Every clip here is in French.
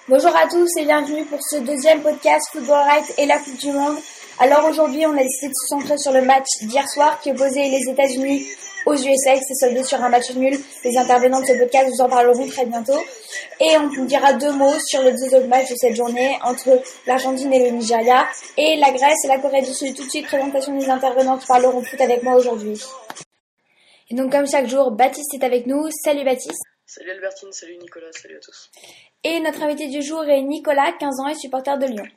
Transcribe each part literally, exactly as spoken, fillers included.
Bonjour à tous et bienvenue pour ce deuxième podcast Football Right et la Coupe du Monde. Alors aujourd'hui, on a décidé de se centrer sur le match d'hier soir qui opposait les États-Unis aux U S A, qui s'est soldé sur un match nul. Les intervenants de ce podcast vous en parleront très bientôt. Et on vous dira deux mots sur les deux autres matchs de cette journée entre l'Argentine et le Nigeria et la Grèce et la Corée du Sud. Tout de suite, présentation des intervenants qui parleront foot avec moi aujourd'hui. Et donc comme chaque jour, Baptiste est avec nous. Salut Baptiste. Salut Albertine, salut Nicolas, salut à tous. Et notre invité du jour est Nicolas, quinze ans et supporter de Lyon.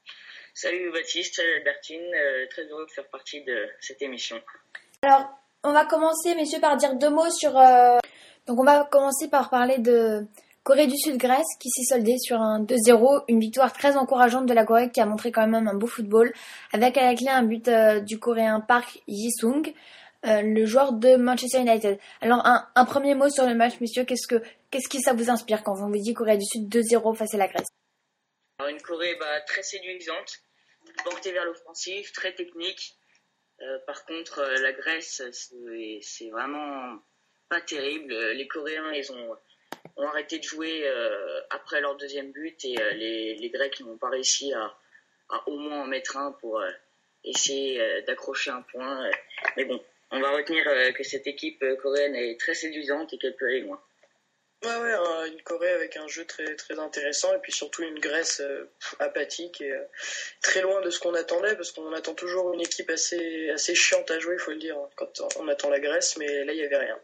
Salut Baptiste, salut Albertine, euh, très heureux de faire partie de cette émission. Alors, on va commencer, messieurs, par dire deux mots sur... Euh... Donc, on va commencer par parler de Corée du Sud-Grèce, qui s'est soldée sur un deux zéro, une victoire très encourageante de la Corée, qui a montré quand même un beau football, avec à la clé un but euh, du Coréen Park Ji-sung, euh, le joueur de Manchester United. Alors, un, un premier mot sur le match, messieurs, qu'est-ce que qu'est-ce que ça vous inspire quand on vous dit Corée du Sud deux zéro face à la Grèce? Alors, une Corée bah, très séduisante, portée vers l'offensive, très technique. Euh, par contre, euh, la Grèce, c'est, c'est vraiment pas terrible. Les Coréens, ils ont, ont arrêté de jouer euh, après leur deuxième but et euh, les, les Grecs n'ont pas réussi à, à au moins en mettre un pour euh, essayer euh, d'accrocher un point. Mais bon, on va retenir euh, que cette équipe coréenne est très séduisante et qu'elle peut aller loin. Ouais, ouais, une Corée avec un jeu très, très intéressant et puis surtout une Grèce euh, apathique et euh, très loin de ce qu'on attendait parce qu'on attend toujours une équipe assez, assez chiante à jouer, il faut le dire, quand on attend la Grèce, mais là il n'y avait rien.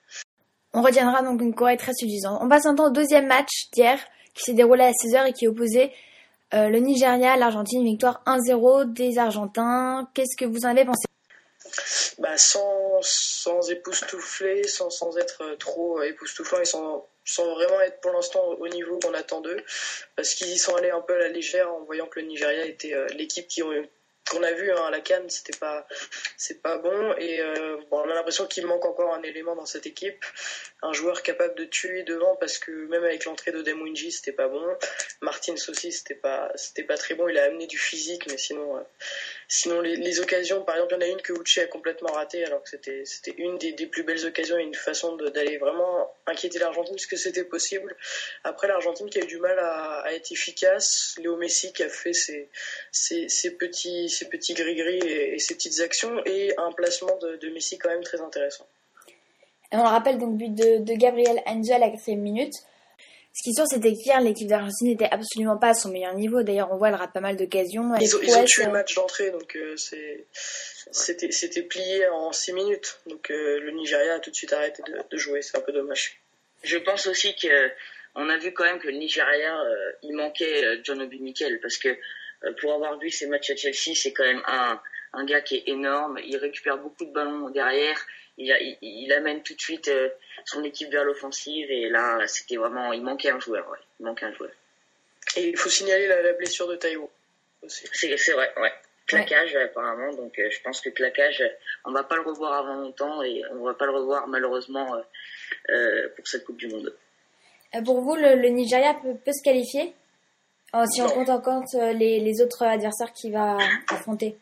On retiendra donc une Corée très séduisante. On passe maintenant au deuxième match d'hier qui s'est déroulé à seize heures et qui opposait euh, le Nigeria à l'Argentine, une victoire un zéro des Argentins. Qu'est-ce que vous en avez pensé? Bah, sans, sans époustoufler, sans, sans être trop époustouflant et sans, sans vraiment être pour l'instant au niveau qu'on attend d'eux, parce qu'ils y sont allés un peu à la légère en voyant que le Nigeria était euh, l'équipe qui, qu'on a vu hein, à la CAN, c'était pas, c'est pas bon et euh, bon, on a l'impression qu'il manque encore un élément dans cette équipe, un joueur capable de tuer devant parce que même avec l'entrée de Demwinji c'était pas bon, Martins aussi c'était pas, c'était pas très bon, il a amené du physique mais sinon... Euh, Sinon, les, les occasions, par exemple, il y en a une que Uche a complètement ratée, alors que c'était, c'était une des, des plus belles occasions et une façon de, d'aller vraiment inquiéter l'Argentine, puisque c'était possible. Après, l'Argentine qui a eu du mal à, à être efficace, Léo Messi qui a fait ses, ses, ses petits, ses petits gris-gris et, et ses petites actions, et un placement de, de Messi quand même très intéressant. Et on le rappelle donc, but de, de Gabriel Angel à la quatrième minute. Ce qui est sûr, c'était qu'hier, l'équipe d'Argentine n'était absolument pas à son meilleur niveau. D'ailleurs, on voit, elle rate pas mal d'occasions. Ils ont, ils ont tué le match d'entrée, donc euh, c'est, c'était, c'était plié en six minutes. Donc euh, le Nigeria a tout de suite arrêté de, de jouer, c'est un peu dommage. Je pense aussi qu'on a vu quand même que le Nigeria, euh, il manquait euh, John Obi Mikel, parce que euh, pour avoir vu ses matchs à Chelsea, c'est quand même un, un gars qui est énorme. Il récupère beaucoup de ballons derrière. Il, a, il, il amène tout de suite euh, son équipe vers l'offensive et là c'était vraiment, il manquait un joueur, ouais, il manquait un joueur. Et il faut signaler la, la blessure de Taïwo aussi. C'est, c'est vrai, ouais. Claquage ouais. Apparemment, donc euh, je pense que Claquage, on va pas le revoir avant longtemps et on va pas le revoir malheureusement euh, euh, pour cette Coupe du Monde. Pour vous, le, le Nigeria peut, peut se qualifier oh, si on non. compte en compte les, les autres adversaires qu'il va affronter?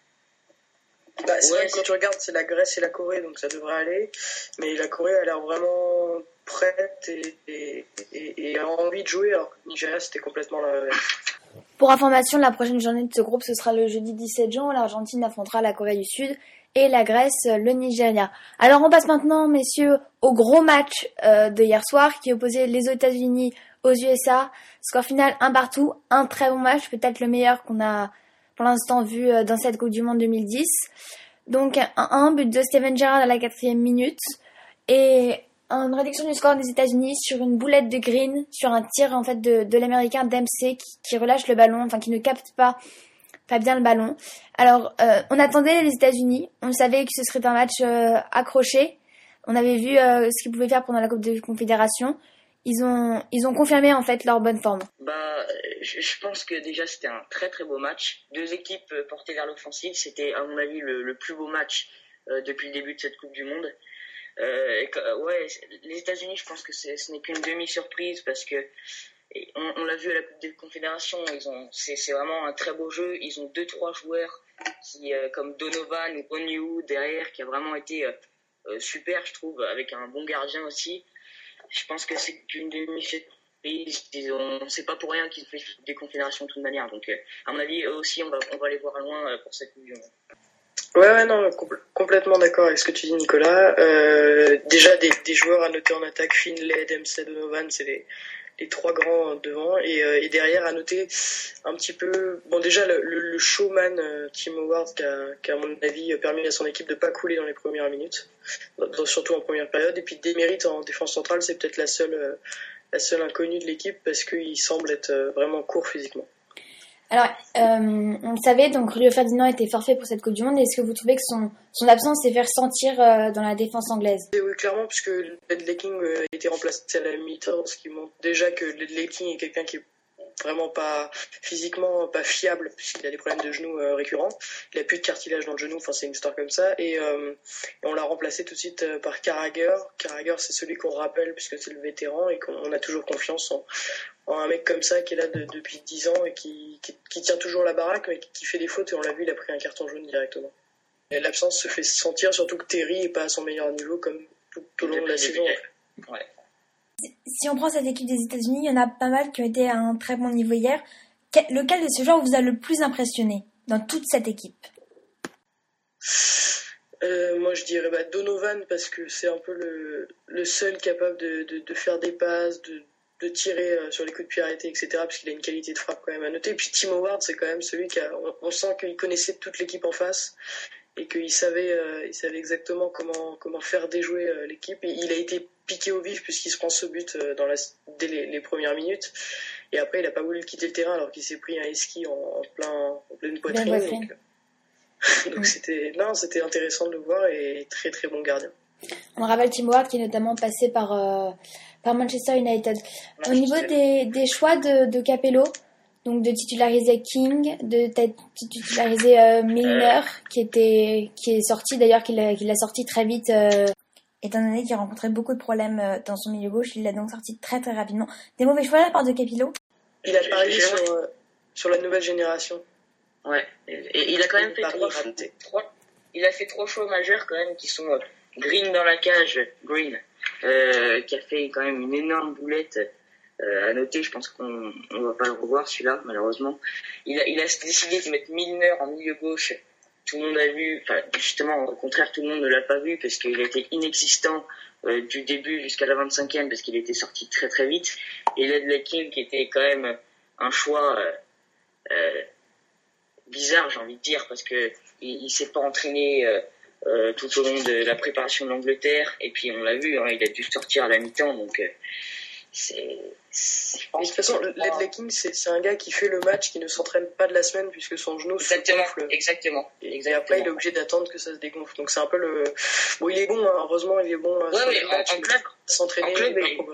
Bah, c'est ouais, vrai que c'est... quand tu regardes, c'est la Grèce et la Corée, donc ça devrait aller. Mais la Corée a l'air vraiment prête et, et, et, et a envie de jouer, alors que Nigeria, c'était complètement l'inverse. Pour information, la prochaine journée de ce groupe, ce sera le jeudi dix-sept juin. L'Argentine affrontera la Corée du Sud et la Grèce, le Nigeria. Alors, on passe maintenant, messieurs, au gros match euh, de hier soir qui opposait les États-Unis aux U S A. Score final un partout, un très bon match, peut-être le meilleur qu'on a pour l'instant vu dans cette Coupe du Monde deux mille dix. Donc un un but de Steven Gerrard à la quatrième minute et une réduction du score des États-Unis sur une boulette de Green, sur un tir en fait de, de l'Américain Dempsey qui, qui relâche le ballon, enfin qui ne capte pas, pas bien le ballon. Alors euh, on attendait les États-Unis, on savait que ce serait un match euh, accroché. On avait vu euh, ce qu'ils pouvaient faire pendant la Coupe de Confédération. Ils ont, ils ont confirmé en fait leur bonne forme. Bah, je, je pense que déjà c'était un très très beau match. Deux équipes portées vers l'offensive, c'était à mon avis le, le plus beau match euh, depuis le début de cette Coupe du Monde. Euh, et, ouais, les États-Unis, je pense que c'est, ce n'est qu'une demi-surprise parce que on, on l'a vu à la Coupe des Confédérations, ils ont, c'est, c'est vraiment un très beau jeu. Ils ont deux trois joueurs qui, euh, comme Donovan ou Onyu derrière, qui a vraiment été euh, super, je trouve, avec un bon gardien aussi. Je pense que c'est une demi pays, ils ont, c'est pas pour rien qu'ils ont fait des confédérations de toute manière. Donc, euh, à mon avis, eux aussi, on va, on va les voir loin euh, pour cette Coupe du Monde. Ouais, ouais, non, compl- complètement d'accord avec ce que tu dis, Nicolas. Euh, déjà, des, des joueurs à noter en attaque, Finlay, Dempsey, Donovan, c'est les, les trois grands devant. Et, euh, et derrière, à noter un petit peu... Bon, déjà, le, le, le showman euh, Tim Howard, qui a, qui a, à mon avis, permis à son équipe de pas couler dans les premières minutes, dans, surtout en première période. Et puis, démérite en défense centrale, c'est peut-être la seule, euh, la seule inconnue de l'équipe, parce qu'il semble être euh, vraiment court physiquement. Alors, euh, on le savait, donc Rio Ferdinand était forfait pour cette Coupe du Monde. Est-ce que vous trouvez que son, son absence s'est fait ressentir euh, dans la défense anglaise ? Et oui, clairement, puisque Ledley King a été remplacé à la mi-temps, ce qui montre déjà que Ledley King est quelqu'un qui est vraiment pas physiquement pas fiable, puisqu'il a des problèmes de genoux euh, récurrents. Il a plus de cartilage dans le genou, enfin c'est une histoire comme ça. Et, euh, et on l'a remplacé tout de suite euh, par Carragher. Carragher, c'est celui qu'on rappelle, puisque c'est le vétéran, et qu'on a toujours confiance en, en un mec comme ça qui est là de, depuis dix ans et qui, qui, qui tient toujours la baraque, mais qui, qui fait des fautes. Et on l'a vu, il a pris un carton jaune directement. Et l'absence se fait sentir, surtout que Terry est pas à son meilleur niveau comme tout, tout au long de la saison. Ouais. Si on prend cette équipe des États-Unis, il y en a pas mal qui ont été à un très bon niveau hier. Lequel de ces joueurs vous a le plus impressionné dans toute cette équipe ? euh, Moi, je dirais bah, Donovan, parce que c'est un peu le, le seul capable de, de, de faire des passes, de, de tirer euh, sur les coups de pied arrêtés, et cetera, parce qu'il a une qualité de frappe quand même à noter. Et puis Tim Howard, c'est quand même celui qui a... On, on sent qu'il connaissait toute l'équipe en face et qu'il savait, euh, il savait exactement comment, comment faire déjouer euh, l'équipe. Et il a été piqué au vif puisqu'il se prend ce but euh, dans la, dès les, les premières minutes. Et après, il n'a pas voulu quitter le terrain alors qu'il s'est pris un esquis en, en, plein, en pleine poitrine. Bien donc donc mmh. c'était, non, c'était intéressant de le voir et très très bon gardien. On rappelle Tim Howard qui est notamment passé par, euh, par Manchester United. Manchester. Au niveau des, des choix de, de Capello, donc de titulariser King, de titulariser euh, Milner, qui était qui est sorti d'ailleurs, qu'il a, qu'il a sorti très vite. Euh... Étant donné qu'il rencontrait beaucoup de problèmes euh, dans son milieu gauche, il l'a donc sorti très très rapidement. Des mauvais choix de la part de Capello ? Il a parié sur, euh, sur la nouvelle génération. Ouais, et, et il a quand même il fait trois choix, trois, il a fait trois choix majeurs quand même qui sont euh, Green dans la cage, Green, euh, qui a fait quand même une énorme boulette. Euh, à noter, je pense qu'on ne va pas le revoir celui-là, malheureusement. Il a, il a décidé de mettre Milner en milieu gauche. Tout le monde a vu, enfin justement, au contraire, tout le monde ne l'a pas vu parce qu'il a été inexistant euh, du début jusqu'à la vingt-cinquième parce qu'il était sorti très très vite. Et Ledley King qui était quand même un choix euh, euh, bizarre, j'ai envie de dire, parce que il, il s'est pas entraîné euh, euh, tout au long de la préparation de l'Angleterre. Et puis on l'a vu, hein, il a dû sortir à la mi-temps, donc. Euh, C'est, c'est, je pense de toute façon, Ledley King, c'est, c'est un gars qui fait le match, qui ne s'entraîne pas de la semaine puisque son genou exactement, se gonfle. Exactement. Et, exactement. et après, il est obligé d'attendre que ça se dégonfle. Donc c'est un peu le. Bon, il est bon, hein, heureusement, il est bon. Ouais, sur oui, le match, en, en club. S'entraîner, en club, il il...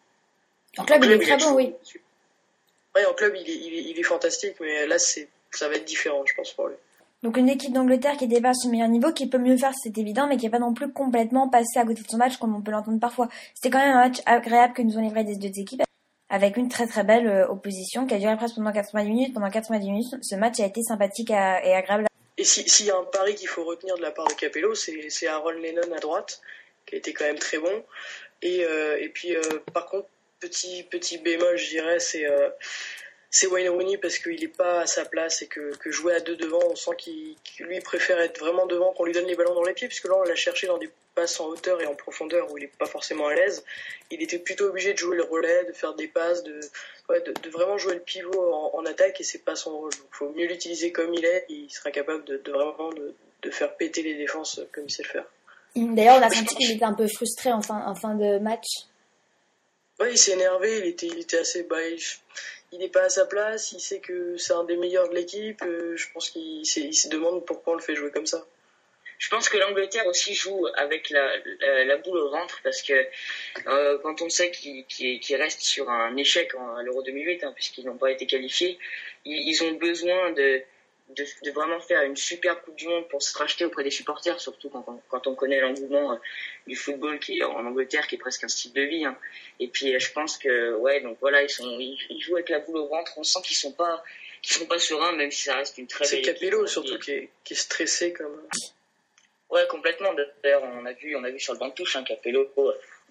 En club, il est très bon, oui. Oui, en club, il est, il est, il est fantastique, mais là, c'est, ça va être différent, je pense, pour lui. Donc une équipe d'Angleterre qui dépasse son meilleur niveau, qui peut mieux faire, c'est évident, mais qui n'est pas non plus complètement passé à côté de son match, comme on peut l'entendre parfois. C'était quand même un match agréable que nous ont livré des deux équipes, avec une très très belle euh, opposition qui a duré presque pendant quatre-vingt-dix minutes. Pendant quatre-vingt-dix minutes, ce match a été sympathique à, et agréable. Et s'il si y a un pari qu'il faut retenir de la part de Capello, c'est, c'est Aaron Lennon à droite, qui a été quand même très bon. Et, euh, et puis, euh, par contre, petit, petit bémol, je dirais, c'est... Euh, c'est Wayne Rooney parce qu'il n'est pas à sa place et que, que jouer à deux devant, on sent qu'il, qu'il lui préfère être vraiment devant, qu'on lui donne les ballons dans les pieds, puisque là on l'a cherché dans des passes en hauteur et en profondeur où il n'est pas forcément à l'aise. Il était plutôt obligé de jouer le relais, de faire des passes, de, ouais, de, de vraiment jouer le pivot en, en attaque, et c'est pas son rôle. Donc il faut mieux l'utiliser comme il est, et il sera capable de, de vraiment de, de faire péter les défenses comme il sait le faire. D'ailleurs, on a senti qu'il était un peu frustré en fin, en fin de match. Ouais, il s'est énervé, il était, il était assez... Bah, il... Il n'est pas à sa place, il sait que c'est un des meilleurs de l'équipe, euh, je pense qu'il il se demande pourquoi on le fait jouer comme ça. Je pense que l'Angleterre aussi joue avec la, la, la boule au ventre parce que euh, quand on sait qu'ils, qu'ils, qu'ils restent sur un échec à l'Euro deux mille huit, hein, puisqu'ils n'ont pas été qualifiés, ils, ils ont besoin de, de, de vraiment faire une super Coupe du Monde pour se racheter auprès des supporters, surtout quand on, quand on connaît l'engouement du football qui est en Angleterre, qui est presque un style de vie. Hein. Et puis je pense que ouais, donc voilà, ils sont, ils, ils jouent avec la boule au ventre. On sent qu'ils sont pas, qu'ils sont pas sereins, même si ça reste une très c'est belle équipe. C'est Capello surtout qui est, qui est stressé comme. Ouais, complètement. D'ailleurs, on a vu, on a vu sur le banc de touche, hein, Capello. On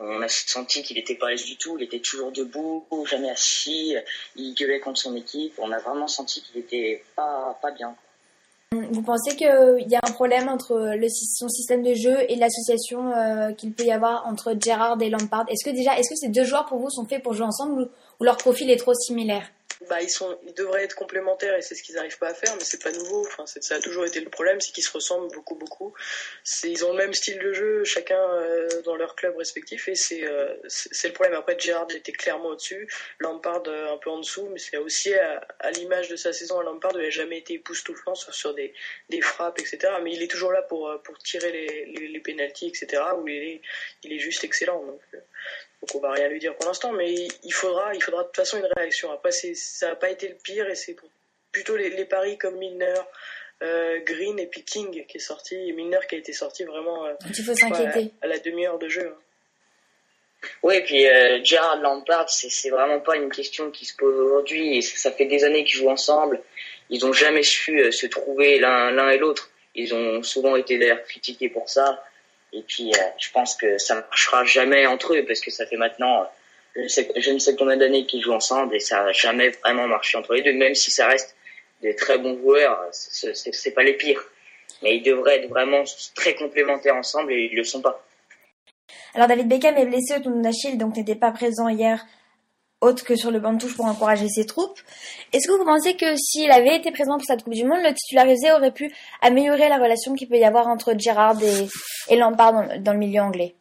On a senti qu'il était pas à l'aise du tout, il était toujours debout, jamais assis, il gueulait contre son équipe. On a vraiment senti qu'il était pas, pas bien. Vous pensez qu'il y a un problème entre le, son système de jeu et l'association euh, qu'il peut y avoir entre Gerrard et Lampard? Est-ce que déjà, est-ce que ces deux joueurs pour vous sont faits pour jouer ensemble ou, ou leur profil est trop similaire? Bah, ils sont, ils devraient être complémentaires et c'est ce qu'ils n'arrivent pas à faire, mais c'est pas nouveau. Enfin, c'est, ça a toujours été le problème, c'est qu'ils se ressemblent beaucoup, beaucoup. C'est, ils ont le même style de jeu, chacun euh, dans leur club respectif, et c'est, euh, c'est, c'est le problème. Après, Gerrard était clairement au-dessus, Lampard euh, un peu en dessous, mais c'est aussi à, à l'image de sa saison à Lampard, il n'a jamais été époustouflant sur, sur des, des frappes, et cetera. Mais il est toujours là pour, pour tirer les, les, les pénaltys, et cetera. Où il est, il est juste excellent. Donc, euh, Donc on va rien lui dire pour l'instant, mais il faudra, il faudra de toute façon une réaction. Après, c'est, ça n'a pas été le pire et c'est plutôt les, les paris comme Milner, euh, Green et puis King qui est sorti, et Milner qui a été sorti vraiment euh, il faut s'inquiéter. À, à la demi-heure de jeu. Oui, et puis euh, Gerrard Lampard, c'est, c'est vraiment pas une question qui se pose aujourd'hui. Et ça fait des années qu'ils jouent ensemble. Ils ont jamais su euh, se trouver l'un, l'un et l'autre. Ils ont souvent été d'ailleurs critiqués pour ça. Et puis, euh, je pense que ça marchera jamais entre eux parce que ça fait maintenant, je ne sais, je ne sais combien d'années qu'ils jouent ensemble et ça n'a jamais vraiment marché entre les deux. Même si ça reste des très bons joueurs, c'est, c'est, c'est pas les pires. Mais ils devraient être vraiment très complémentaires ensemble et ils le sont pas. Alors, David Beckham est blessé au tendon d'Achille, donc n'était pas présent hier, autre que sur le banc de touche pour encourager ses troupes. Est-ce que vous pensez que s'il avait été présent pour cette Coupe du Monde, le titularisé aurait pu améliorer la relation qu'il peut y avoir entre Gerrard et, et Lampard dans, dans le milieu anglais?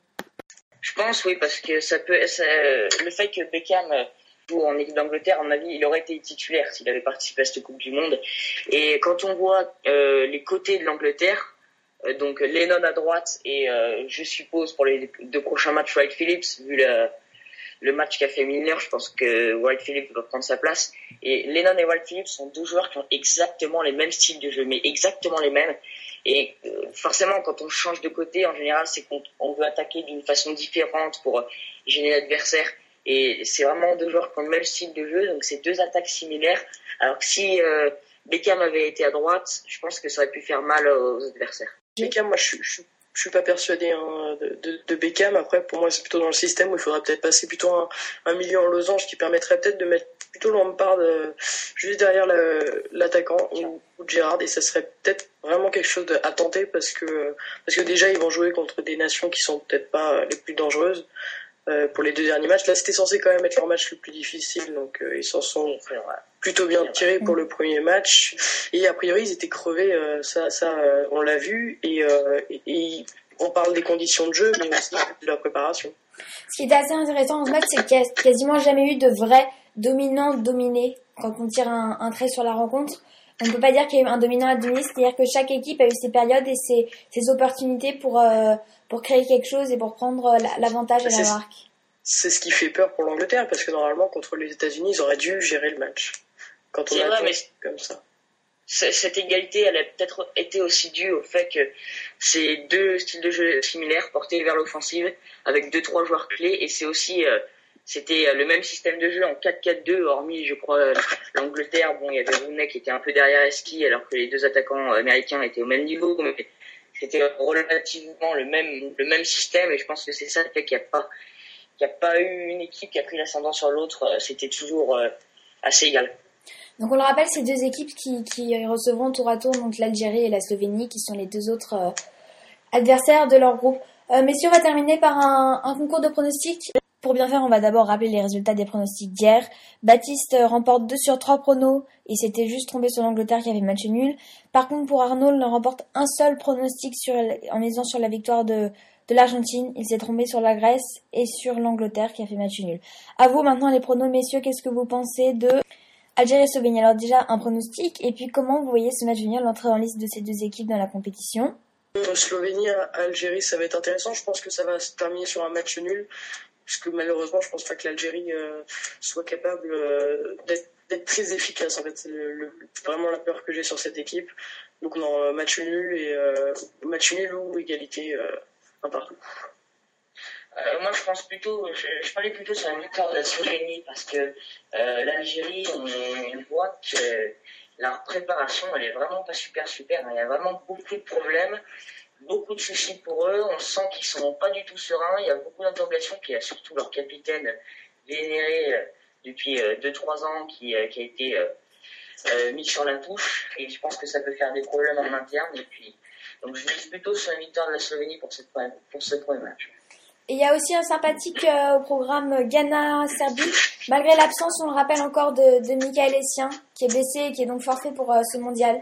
Je pense, oui, parce que ça peut, ça, le fait que Beckham joue en équipe d'Angleterre, à mon avis, il aurait été titulaire s'il avait participé à cette Coupe du Monde. Et quand on voit euh, les côtés de l'Angleterre, euh, donc Lennon à droite et euh, je suppose pour les deux prochains matchs Wright Phillips, vu la le match qu'a fait Milner, je pense que Wright Phillips va prendre sa place. Et Lennon et Wright Phillips sont deux joueurs qui ont exactement les mêmes styles de jeu, mais exactement les mêmes. Et euh, forcément, quand on change de côté, en général, c'est qu'on on veut attaquer d'une façon différente pour euh, gêner l'adversaire. Et c'est vraiment deux joueurs qui ont le même style de jeu, donc c'est deux attaques similaires. Alors que si euh, Beckham avait été à droite, je pense que ça aurait pu faire mal aux adversaires. Beckham, moi, je suis... Je suis... Je suis pas persuadé hein, de, de, de Beckham. Après, pour moi, c'est plutôt dans le système où il faudrait peut-être passer plutôt un, un milieu en losange qui permettrait peut-être de mettre plutôt Lampard euh, juste derrière le, l'attaquant ou, ou Gerrard, et ça serait peut-être vraiment quelque chose de, à tenter parce que parce que déjà ils vont jouer contre des nations qui sont peut-être pas les plus dangereuses euh, pour les deux derniers matchs. Là, c'était censé quand même être leur match le plus difficile, donc euh, ils s'en sont plutôt bien tirés pour le premier match. Et a priori, ils étaient crevés, euh, ça, ça, euh, on l'a vu. Et, euh, et, et on parle des conditions de jeu, mais aussi de leur préparation. Ce qui était assez intéressant dans ce match, c'est qu'il n'y a quasiment jamais eu de vrai dominant dominé. Quand on tire un, un trait sur la rencontre, on ne peut pas dire qu'il y a eu un dominant à dominer, c'est-à-dire que chaque équipe a eu ses périodes et ses, ses opportunités pour, euh, pour créer quelque chose et pour prendre l'avantage et la marque. C'est ce qui fait peur pour l'Angleterre, parce que normalement, contre les États-Unis, ils auraient dû gérer le match. Quand on c'est a vrai, mais comme ça. Cette égalité, elle a peut-être été aussi due au fait que c'est deux styles de jeu similaires portés vers l'offensive avec deux trois joueurs clés, et c'est aussi euh, c'était le même système de jeu en quatre quatre deux, hormis je crois l'Angleterre. Bon, il y avait Rooney qui était un peu derrière Eski alors que les deux attaquants américains étaient au même niveau, mais c'était relativement le même le même système, et je pense que c'est ça le fait qu'il n'y a pas qu'il n'y a pas eu une équipe qui a pris l'ascendant sur l'autre. C'était toujours euh, assez égal. Donc on le rappelle, ces deux équipes qui, qui recevront tour à tour donc l'Algérie et la Slovénie, qui sont les deux autres euh, adversaires de leur groupe. Euh, messieurs, on va terminer par un, un concours de pronostics. Pour bien faire, on va d'abord rappeler les résultats des pronostics d'hier. Baptiste euh, remporte deux sur trois pronos. Il s'était juste trompé sur l'Angleterre qui avait match nul. Par contre, pour Arnaud, il remporte un seul pronostic sur, en misant sur la victoire de, de l'Argentine. Il s'est trompé sur la Grèce et sur l'Angleterre qui a fait match nul. À vous maintenant les pronos, messieurs. Qu'est-ce que vous pensez de Algérie et Slovénie? Alors déjà, un pronostic. Et puis, comment vous voyez ce match venir, l'entrée en liste de ces deux équipes dans la compétition? Slovénie à Algérie, ça va être intéressant. Je pense que ça va se terminer sur un match nul. Parce que malheureusement, je pense pas que l'Algérie euh, soit capable euh, d'être, d'être très efficace. En fait, c'est le, le, vraiment la peur que j'ai sur cette équipe. Donc, non, match nul et euh, match nul ou égalité euh, un partout. Euh, moi, je pense plutôt, je, je parlais plutôt sur la victoire de la Slovénie parce que euh, l'Algérie, on, on voit que la préparation, elle est vraiment pas super super. Il y a vraiment beaucoup de problèmes. beaucoup de soucis pour eux. On sent qu'ils sont pas du tout sereins. Il y a beaucoup d'interrogations. Puis il y a surtout leur capitaine vénéré euh, depuis deux euh, trois ans qui, euh, qui a été euh, euh, mis sur la touche. Et je pense que ça peut faire des problèmes en interne. Et puis, donc je mise plutôt sur la victoire de la Slovénie pour, cette, pour ce premier match. Et il y a aussi un sympathique euh, au programme Ghana-Serbie. Malgré l'absence, on le rappelle encore, de, de Michael Essien, qui est blessé et qui est donc forfait pour euh, ce mondial.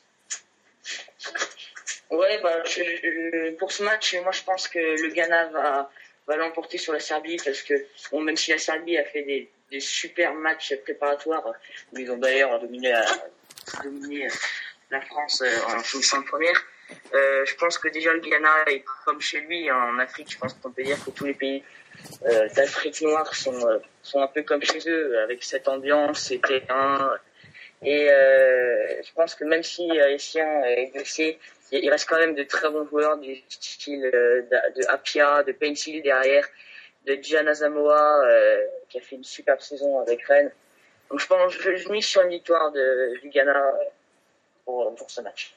Ouais, bah, je, je, pour ce match, moi je pense que le Ghana va, va l'emporter sur la Serbie parce que, bon, même si la Serbie a fait des, des super matchs préparatoires, ils ont d'ailleurs dominé la, dominé la France en finissant première, euh, je pense que déjà le Ghana est comme chez lui en Afrique. Je pense qu'on peut dire que tous les pays euh, d'Afrique noire sont, euh, sont un peu comme chez eux, avec cette ambiance, ces terrains. Et euh, je pense que même si euh, Essien est blessé, il reste quand même de très bons joueurs du style euh, de, de Apia, de Pencil derrière, de Gianna Zamoa euh, qui a fait une superbe saison avec Rennes. Donc je pense je, je mise sur une victoire de, du Ghana pour, pour ce match.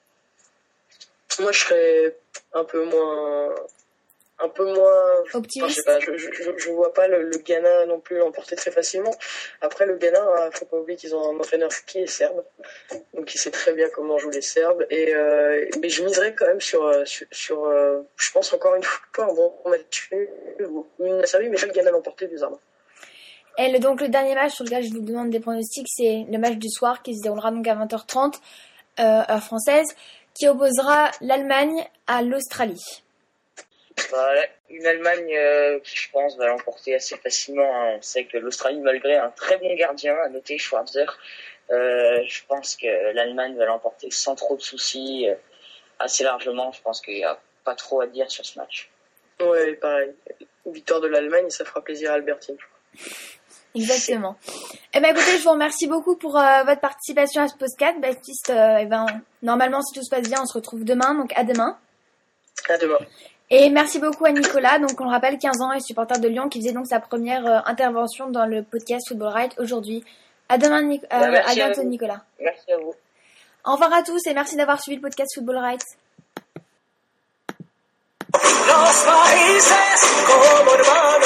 Moi, je serais un peu moins, un peu moins optimiste. Enfin, je sais pas, je, je, je vois pas le, le Ghana non plus l'emporter très facilement. Après, le Ghana, faut pas oublier qu'ils ont un entraîneur qui est serbe, donc il sait très bien comment jouent les Serbes. Et euh, mais je miserais quand même sur, sur, sur euh, je pense encore une fois un bon match ou une Serbie, mais je le Ghana l'emporter bizarrement. Et le, donc le dernier match sur lequel je vous demande des pronostics, c'est le match du soir qui se déroulera donc à vingt heures trente euh, heure française, qui opposera l'Allemagne à l'Australie. Voilà, une Allemagne euh, qui, je pense, va l'emporter assez facilement. Hein. On sait que l'Australie, malgré un très bon gardien, à noter Schwarzer, euh, je pense que l'Allemagne va l'emporter sans trop de soucis, euh, assez largement. Je pense qu'il n'y a pas trop à dire sur ce match. Ouais, pareil. Victoire de l'Allemagne, ça fera plaisir à Albertine. Exactement. Eh ben écoutez, je vous remercie beaucoup pour euh, votre participation à ce podcast, Baptiste. Euh, eh ben, normalement, si tout se passe bien, on se retrouve demain, donc à demain. À demain. Et merci beaucoup à Nicolas, donc on le rappelle, quinze ans et supporter de Lyon, qui faisait donc sa première euh, intervention dans le podcast Football Right aujourd'hui. À demain, Nic- euh, bah, à bientôt, à Nicolas. Merci à vous. Au revoir à tous et merci d'avoir suivi le podcast Football Right. Los países como hermanos.